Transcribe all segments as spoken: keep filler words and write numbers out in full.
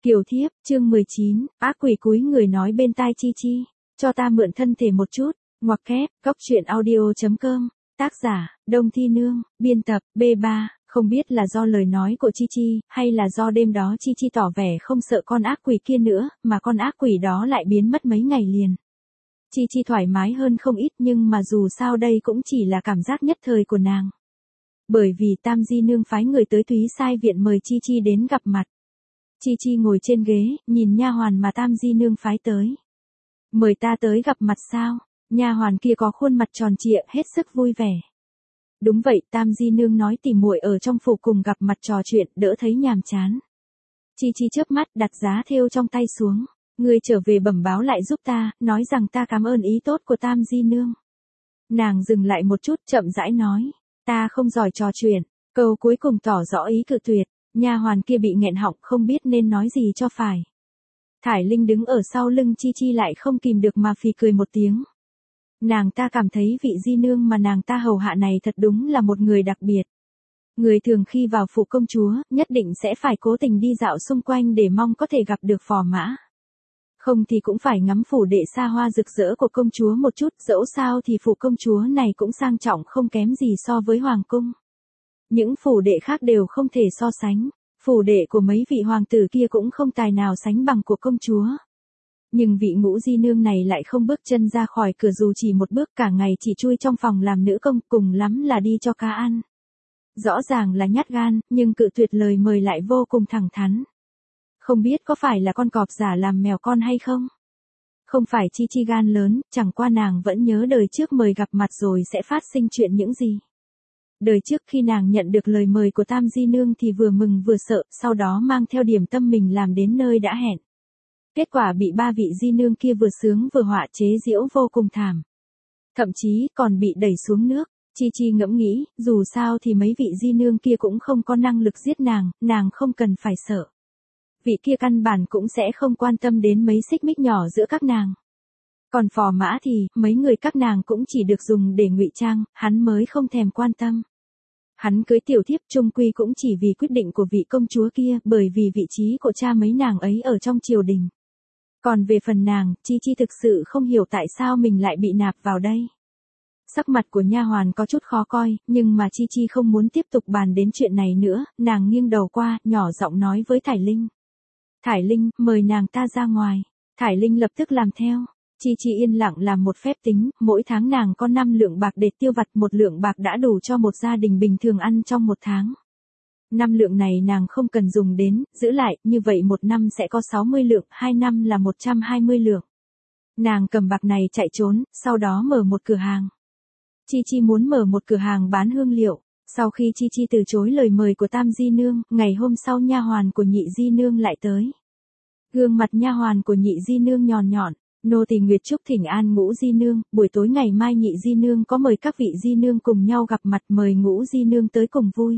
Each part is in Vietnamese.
Kiều thiếp, chương mười chín, ác quỷ cúi người nói bên tai Chi Chi, cho ta mượn thân thể một chút, ngoặc kép, góc truyện audio.com, tác giả, Đông Thi Nương, biên tập, B ba, không biết là do lời nói của Chi Chi, hay là do đêm đó Chi Chi tỏ vẻ không sợ con ác quỷ kia nữa, mà con ác quỷ đó lại biến mất mấy ngày liền. Chi Chi thoải mái hơn không ít nhưng mà dù sao đây cũng chỉ là cảm giác nhất thời của nàng. Bởi vì Tam Di Nương phái người tới Túy Sai Viện mời Chi Chi đến gặp mặt. Chi Chi ngồi trên ghế, nhìn nha hoàn mà Tam Di Nương phái tới. Mời ta tới gặp mặt sao? Nha hoàn kia có khuôn mặt tròn trịa, hết sức vui vẻ. Đúng vậy, Tam Di Nương nói tỉ muội ở trong phủ cùng gặp mặt trò chuyện, đỡ thấy nhàm chán. Chi Chi chớp mắt đặt giá thêu trong tay xuống. Ngươi trở về bẩm báo lại giúp ta, nói rằng ta cảm ơn ý tốt của Tam Di Nương. Nàng dừng lại một chút, chậm rãi nói, ta không giỏi trò chuyện. Câu cuối cùng tỏ rõ ý cự tuyệt. Nha hoàn kia bị nghẹn họng không biết nên nói gì cho phải. Thải Linh đứng ở sau lưng Chi Chi lại không kìm được mà phì cười một tiếng. Nàng ta cảm thấy vị Di Nương mà nàng ta hầu hạ này thật đúng là một người đặc biệt. Người thường khi vào phủ công chúa, nhất định sẽ phải cố tình đi dạo xung quanh để mong có thể gặp được phò mã. Không thì cũng phải ngắm phủ đệ xa hoa rực rỡ của công chúa một chút, dẫu sao thì phủ công chúa này cũng sang trọng không kém gì so với hoàng cung. Những phủ đệ khác đều không thể so sánh, phủ đệ của mấy vị hoàng tử kia cũng không tài nào sánh bằng của công chúa. Nhưng vị Ngũ Di Nương này lại không bước chân ra khỏi cửa dù chỉ một bước, cả ngày chỉ chui trong phòng làm nữ công, cùng lắm là đi cho cá ăn. Rõ ràng là nhát gan, nhưng cự tuyệt lời mời lại vô cùng thẳng thắn. Không biết có phải là con cọp giả làm mèo con hay không? Không phải Chi Chi gan lớn, chẳng qua nàng vẫn nhớ đời trước mời gặp mặt rồi sẽ phát sinh chuyện những gì. Đời trước khi nàng nhận được lời mời của Tam Di Nương thì vừa mừng vừa sợ, sau đó mang theo điểm tâm mình làm đến nơi đã hẹn. Kết quả bị ba vị Di Nương kia vừa sướng vừa họa chế giễu vô cùng thảm. Thậm chí còn bị đẩy xuống nước. Chi Chi ngẫm nghĩ, dù sao thì mấy vị Di Nương kia cũng không có năng lực giết nàng, nàng không cần phải sợ. Vị kia căn bản cũng sẽ không quan tâm đến mấy xích mích nhỏ giữa các nàng. Còn phò mã thì, mấy người các nàng cũng chỉ được dùng để ngụy trang, hắn mới không thèm quan tâm. Hắn cưới tiểu thiếp chung quy cũng chỉ vì quyết định của vị công chúa kia, bởi vì vị trí của cha mấy nàng ấy ở trong triều đình. Còn về phần nàng, Chi Chi thực sự không hiểu tại sao mình lại bị nạp vào đây. Sắc mặt của nha hoàn có chút khó coi, nhưng mà Chi Chi không muốn tiếp tục bàn đến chuyện này nữa, nàng nghiêng đầu qua, nhỏ giọng nói với Thải Linh. Thải Linh, mời nàng ta ra ngoài. Thải Linh lập tức làm theo. Chi Chi yên lặng làm một phép tính, mỗi tháng nàng có năm lượng bạc để tiêu vặt, một lượng bạc đã đủ cho một gia đình bình thường ăn trong một tháng. Năm lượng này nàng không cần dùng đến, giữ lại, như vậy một năm sẽ có sáu mươi lượng, hai năm là một trăm hai mươi lượng. Nàng cầm bạc này chạy trốn, sau đó mở một cửa hàng. Chi Chi muốn mở một cửa hàng bán hương liệu. Sau khi Chi Chi từ chối lời mời của Tam Di Nương, ngày hôm sau nha hoàn của Nhị Di Nương lại tới. Gương mặt nha hoàn của Nhị Di Nương nhòn nhọn. Nô tỳ Nguyệt Trúc thỉnh an Ngũ Di Nương, buổi tối ngày mai Nhị Di Nương có mời các vị Di Nương cùng nhau gặp mặt, mời Ngũ Di Nương tới cùng vui.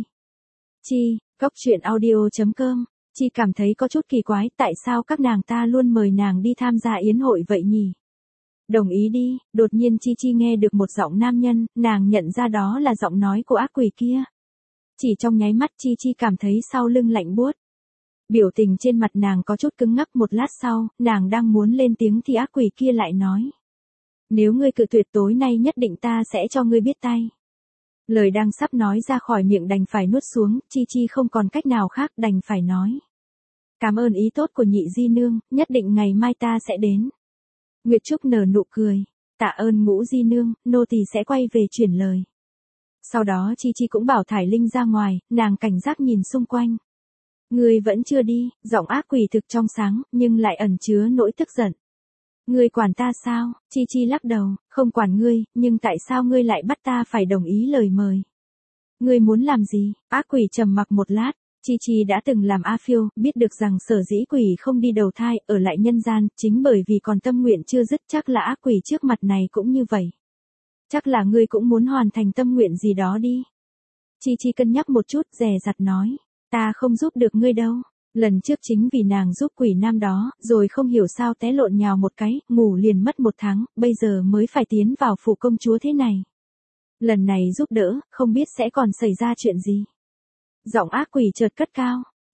Chi, góc truyện audio.com, Chi cảm thấy có chút kỳ quái, tại sao các nàng ta luôn mời nàng đi tham gia yến hội vậy nhỉ? Đồng ý đi, đột nhiên Chi Chi nghe được một giọng nam nhân, nàng nhận ra đó là giọng nói của ác quỷ kia. Chỉ trong nháy mắt Chi Chi cảm thấy sau lưng lạnh buốt. Biểu tình trên mặt nàng có chút cứng ngắc, một lát sau, nàng đang muốn lên tiếng thì ác quỷ kia lại nói. Nếu ngươi cự tuyệt tối nay nhất định ta sẽ cho ngươi biết tay. Lời đang sắp nói ra khỏi miệng đành phải nuốt xuống, Chi Chi không còn cách nào khác đành phải nói. Cảm ơn ý tốt của Nhị Di Nương, nhất định ngày mai ta sẽ đến. Nguyệt Trúc nở nụ cười. Tạ ơn Ngũ Di Nương, nô tỳ sẽ quay về chuyển lời. Sau đó Chi Chi cũng bảo Thải Linh ra ngoài, nàng cảnh giác nhìn xung quanh. Ngươi vẫn chưa đi, giọng ác quỷ thực trong sáng, nhưng lại ẩn chứa nỗi tức giận. Ngươi quản ta sao? Chi Chi lắc đầu, không quản ngươi, nhưng tại sao ngươi lại bắt ta phải đồng ý lời mời? Ngươi muốn làm gì? Ác quỷ trầm mặc một lát. Chi Chi đã từng làm A Phiêu, biết được rằng sở dĩ quỷ không đi đầu thai, ở lại nhân gian, chính bởi vì còn tâm nguyện chưa dứt, chắc là ác quỷ trước mặt này cũng như vậy. Chắc là ngươi cũng muốn hoàn thành tâm nguyện gì đó đi. Chi Chi cân nhắc một chút, dè dặt nói, ta không giúp được ngươi đâu. Lần trước chính vì nàng giúp quỷ nam đó, rồi không hiểu sao té lộn nhào một cái, ngủ liền mất một tháng, bây giờ mới phải tiến vào phủ công chúa thế này. Lần này giúp đỡ, không biết sẽ còn xảy ra chuyện gì. Giọng ác quỷ chợt cất cao.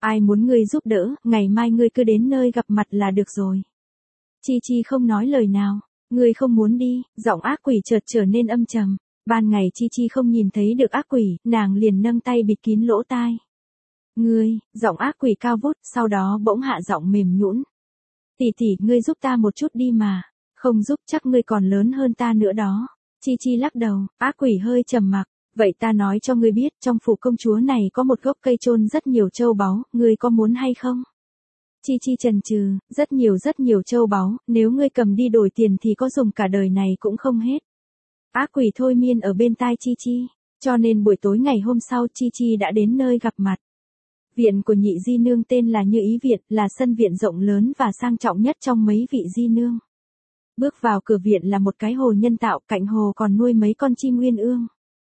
Ai muốn ngươi giúp đỡ, ngày mai ngươi cứ đến nơi gặp mặt là được rồi. Chi Chi không nói lời nào. Ngươi không muốn đi, giọng ác quỷ chợt trở nên âm trầm. Ban ngày Chi Chi không nhìn thấy được ác quỷ, nàng liền nâng tay bịt kín lỗ tai. Ngươi, giọng ác quỷ cao vút, sau đó bỗng hạ giọng mềm nhũn. Tỷ tỷ, ngươi giúp ta một chút đi mà. Không giúp chắc ngươi còn lớn hơn ta nữa đó. Chi Chi lắc đầu, ác quỷ hơi trầm mặc. Vậy ta nói cho ngươi biết, trong phủ công chúa này có một gốc cây chôn rất nhiều châu báu, ngươi có muốn hay không? Chi Chi chần chừ, rất nhiều rất nhiều châu báu, nếu ngươi cầm đi đổi tiền thì có dùng cả đời này cũng không hết. Ác quỷ thôi miên ở bên tai Chi Chi, cho nên buổi tối ngày hôm sau Chi Chi đã đến nơi gặp mặt. Viện của nhị di nương tên là Như Ý Viện, là sân viện rộng lớn và sang trọng nhất trong mấy vị di nương. Bước vào cửa viện là một cái hồ nhân tạo, cạnh hồ còn nuôi mấy con chim uyên ương.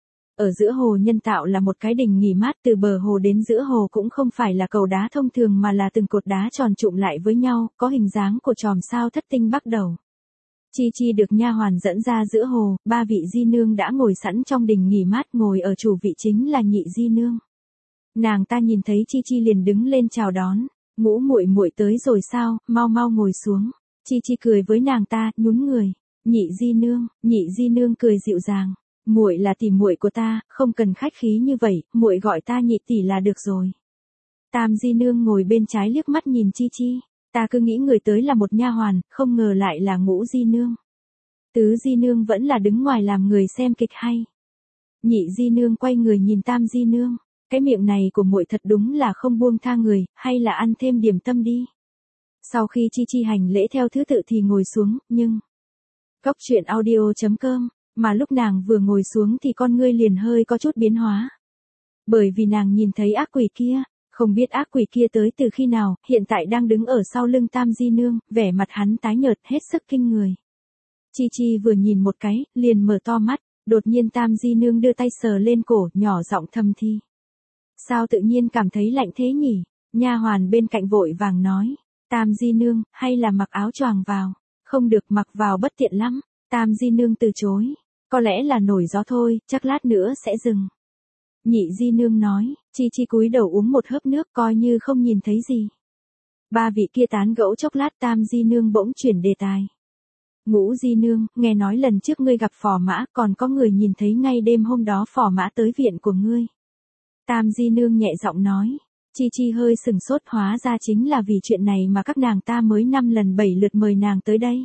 Ở giữa hồ nhân tạo là một cái đình nghỉ mát, từ bờ hồ đến giữa hồ cũng không phải là cầu đá thông thường mà là từng cột đá tròn trụm lại với nhau, có hình dáng của chòm sao thất tinh bắt đầu. Chi Chi được nha hoàn dẫn ra giữa hồ, ba vị di nương đã ngồi sẵn trong đình nghỉ mát, ngồi ở chủ vị chính là nhị di nương. Nàng ta nhìn thấy Chi Chi liền đứng lên chào đón, Ngũ muội muội tới rồi sao, mau mau ngồi xuống. Chi Chi cười với nàng ta, nhún người. Nhị di nương, nhị di nương cười dịu dàng. Muội là tỷ muội của ta, không cần khách khí như vậy, muội gọi ta nhị tỷ là được rồi. Tam di nương ngồi bên trái liếc mắt nhìn Chi Chi, ta cứ nghĩ người tới là một nha hoàn, không ngờ lại là Ngũ di nương. Tứ di nương vẫn là đứng ngoài làm người xem kịch hay. Nhị di nương quay người nhìn tam di nương, cái miệng này của muội thật đúng là không buông tha người, hay là ăn thêm điểm tâm đi. Sau khi Chi Chi hành lễ theo thứ tự thì ngồi xuống, nhưng Góc truyện audio chấm com, mà lúc nàng vừa ngồi xuống thì con ngươi liền hơi có chút biến hóa. Bởi vì nàng nhìn thấy ác quỷ kia, không biết ác quỷ kia tới từ khi nào, hiện tại đang đứng ở sau lưng tam di nương, vẻ mặt hắn tái nhợt hết sức kinh người. Chi Chi vừa nhìn một cái, liền mở to mắt, đột nhiên tam di nương đưa tay sờ lên cổ, nhỏ giọng thầm thì. Sao tự nhiên cảm thấy lạnh thế nhỉ? Nha hoàn bên cạnh vội vàng nói, tam di nương, hay là mặc áo choàng vào? Không được, mặc vào bất tiện lắm. Tam di nương từ chối, có lẽ là nổi gió thôi, chắc lát nữa sẽ dừng. Nhị di nương nói, Chi Chi cúi đầu uống một hớp nước coi như không nhìn thấy gì. Ba vị kia tán gẫu chốc lát, tam di nương bỗng chuyển đề tài. Ngũ di nương, nghe nói lần trước ngươi gặp phò mã, còn có người nhìn thấy ngay đêm hôm đó phò mã tới viện của ngươi. Tam di nương nhẹ giọng nói. Chi Chi hơi sừng sốt, hóa ra chính là vì chuyện này mà các nàng ta mới năm lần bảy lượt mời nàng tới đây.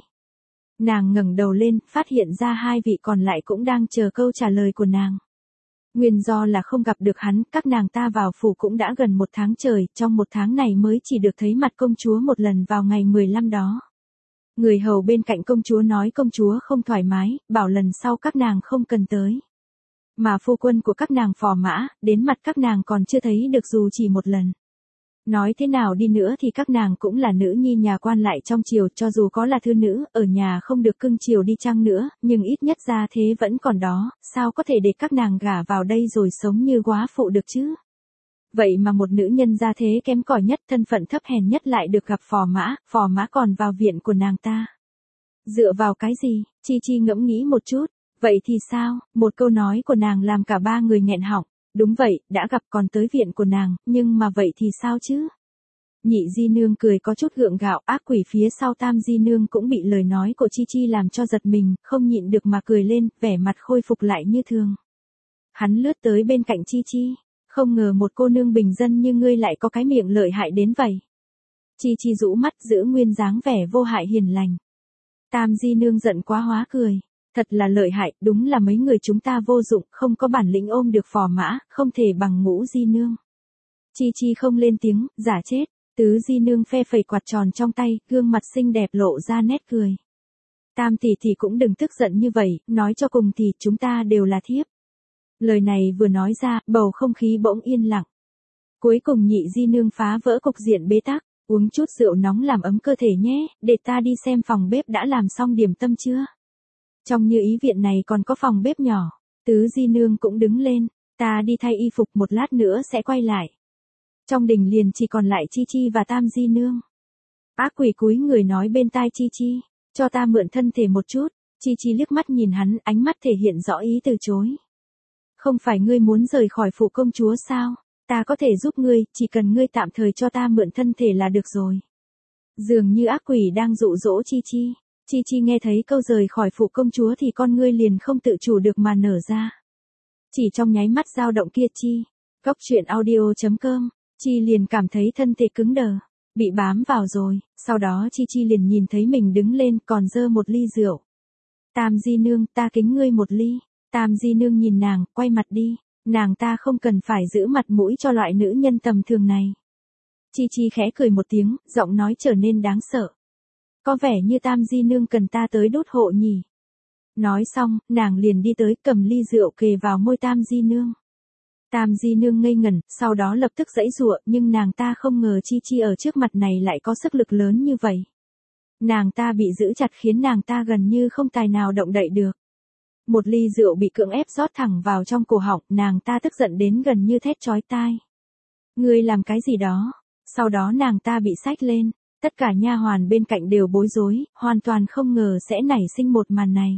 Nàng ngẩng đầu lên, phát hiện ra hai vị còn lại cũng đang chờ câu trả lời của nàng. Nguyên do là không gặp được hắn, các nàng ta vào phủ cũng đã gần một tháng trời, trong một tháng này mới chỉ được thấy mặt công chúa một lần vào ngày mười lăm đó. Người hầu bên cạnh công chúa nói công chúa không thoải mái, bảo lần sau các nàng không cần tới. Mà phu quân của các nàng phò mã, đến mặt các nàng còn chưa thấy được dù chỉ một lần. Nói thế nào đi nữa thì các nàng cũng là nữ nhi nhà quan lại trong triều, cho dù có là thư nữ, ở nhà không được cưng chiều đi chăng nữa, nhưng ít nhất gia thế vẫn còn đó, sao có thể để các nàng gả vào đây rồi sống như góa phụ được chứ? Vậy mà một nữ nhân gia thế kém cỏi nhất, thân phận thấp hèn nhất lại được gặp phò mã, phò mã còn vào viện của nàng ta. Dựa vào cái gì? Chi Chi ngẫm nghĩ một chút. Vậy thì sao? Một câu nói của nàng làm cả ba người nghẹn họng. Đúng vậy, đã gặp còn tới viện của nàng, nhưng mà vậy thì sao chứ? Nhị di nương cười có chút gượng gạo, ác quỷ phía sau tam di nương cũng bị lời nói của Chi Chi làm cho giật mình, không nhịn được mà cười lên, vẻ mặt khôi phục lại như thường. Hắn lướt tới bên cạnh Chi Chi, không ngờ một cô nương bình dân như ngươi lại có cái miệng lợi hại đến vậy. Chi Chi rũ mắt giữ nguyên dáng vẻ vô hại hiền lành. Tam di nương giận quá hóa cười. Thật là lợi hại, đúng là mấy người chúng ta vô dụng, không có bản lĩnh ôm được phò mã, không thể bằng Ngũ di nương. Chi Chi không lên tiếng, giả chết. Tứ di nương phe phẩy quạt tròn trong tay, gương mặt xinh đẹp lộ ra nét cười. Tam tỷ tỷ cũng đừng tức giận như vậy, nói cho cùng thì chúng ta đều là thiếp. Lời này vừa nói ra, bầu không khí bỗng yên lặng. Cuối cùng nhị di nương phá vỡ cục diện bế tắc, uống chút rượu nóng làm ấm cơ thể nhé, để ta đi xem phòng bếp đã làm xong điểm tâm chưa. Trong Như Ý viện này còn có phòng bếp nhỏ. Tứ di nương cũng đứng lên, ta đi thay y phục một lát nữa sẽ quay lại. Trong đình liền chỉ còn lại Chi Chi và tam di nương. Ác quỷ cúi người nói bên tai Chi Chi, cho ta mượn thân thể một chút. Chi Chi liếc mắt nhìn hắn, ánh mắt thể hiện rõ ý từ chối. Không phải ngươi muốn rời khỏi phủ công chúa sao? Ta có thể giúp ngươi, chỉ cần ngươi tạm thời cho ta mượn thân thể là được rồi. Dường như ác quỷ đang dụ dỗ Chi Chi. Chi Chi nghe thấy câu rời khỏi phủ công chúa thì con ngươi liền không tự chủ được mà nở ra. Chỉ trong nháy mắt dao động kia Chi. Góc truyện audio chấm com. Chi liền cảm thấy thân thể cứng đờ. Bị bám vào rồi. Sau đó Chi Chi liền nhìn thấy mình đứng lên còn dơ một ly rượu. Tam di nương, ta kính ngươi một ly. Tam di nương nhìn nàng, quay mặt đi. Nàng ta không cần phải giữ mặt mũi cho loại nữ nhân tầm thường này. Chi Chi khẽ cười một tiếng, giọng nói trở nên đáng sợ. Có vẻ như Tam di nương cần ta tới đốt hộ nhỉ. Nói xong, nàng liền đi tới cầm ly rượu kề vào môi Tam di nương. Tam di nương ngây ngẩn, sau đó lập tức giãy giụa, nhưng nàng ta không ngờ Chi Chi ở trước mặt này lại có sức lực lớn như vậy. Nàng ta bị giữ chặt khiến nàng ta gần như không tài nào động đậy được. Một ly rượu bị cưỡng ép rót thẳng vào trong cổ họng, nàng ta tức giận đến gần như thét chói tai. Ngươi làm cái gì đó? Sau đó nàng ta bị xách lên, tất cả nha hoàn bên cạnh đều bối rối, hoàn toàn không ngờ sẽ nảy sinh một màn này.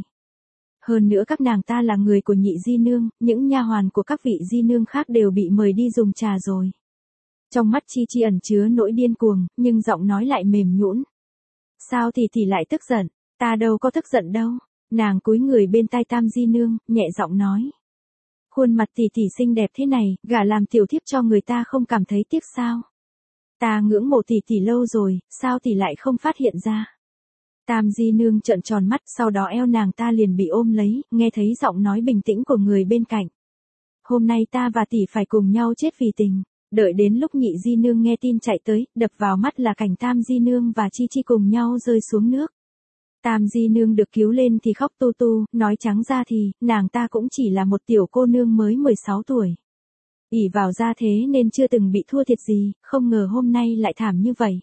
Hơn nữa các nàng ta là người của nhị di nương, những nha hoàn của các vị di nương khác đều bị mời đi dùng trà rồi. Trong mắt Chi Chi ẩn chứa nỗi điên cuồng, nhưng giọng nói lại mềm nhũn. Sao thì thì lại tức giận, ta đâu có tức giận đâu. Nàng cúi người bên tai Tam di nương, nhẹ giọng nói. Khuôn mặt tỷ tỷ xinh đẹp thế này, gả làm tiểu thiếp cho người ta không cảm thấy tiếc sao? Ta ngưỡng mộ tỷ tỷ lâu rồi, sao tỷ lại không phát hiện ra? Tam di nương trợn tròn mắt, sau đó eo nàng ta liền bị ôm lấy, nghe thấy giọng nói bình tĩnh của người bên cạnh. Hôm nay ta và tỷ phải cùng nhau chết vì tình. Đợi đến lúc nhị di nương nghe tin chạy tới, đập vào mắt là cảnh Tam di nương và Chi Chi cùng nhau rơi xuống nước. Tam di nương được cứu lên thì khóc tu tu, nói trắng ra thì, nàng ta cũng chỉ là một tiểu cô nương mới mười sáu tuổi. ỷ vào gia thế nên chưa từng bị thua thiệt gì, không ngờ hôm nay lại thảm như vậy.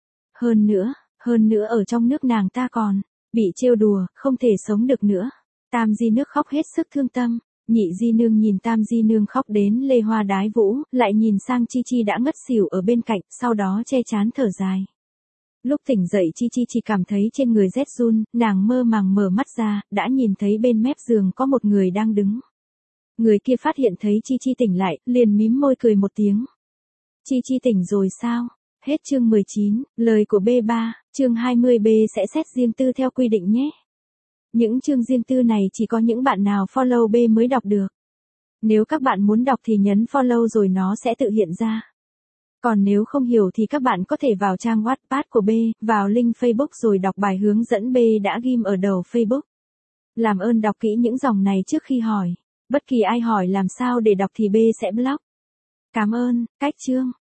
Hơn nữa, hơn nữa ở trong nước nàng ta còn, bị trêu đùa, không thể sống được nữa. Tam di nước khóc hết sức thương tâm, nhị di nương nhìn Tam di nương khóc đến lê hoa đái vũ, lại nhìn sang Chi Chi đã ngất xỉu ở bên cạnh, sau đó che chán thở dài. Lúc tỉnh dậy Chi Chi chỉ cảm thấy trên người rét run, nàng mơ màng mở mắt ra, đã nhìn thấy bên mép giường có một người đang đứng. Người kia phát hiện thấy Chi Chi tỉnh lại, liền mím môi cười một tiếng. Chi Chi tỉnh rồi sao? Hết chương mười chín, lời của B ba, chương hai mươi B sẽ xét riêng tư theo quy định nhé. Những chương riêng tư này chỉ có những bạn nào follow B mới đọc được. Nếu các bạn muốn đọc thì nhấn follow rồi nó sẽ tự hiện ra. Còn nếu không hiểu thì các bạn có thể vào trang Wattpad của B, vào link Facebook rồi đọc bài hướng dẫn B đã ghim ở đầu Facebook. Làm ơn đọc kỹ những dòng này trước khi hỏi. Bất kỳ ai hỏi làm sao để đọc thì B sẽ block. Cảm ơn, cách chương.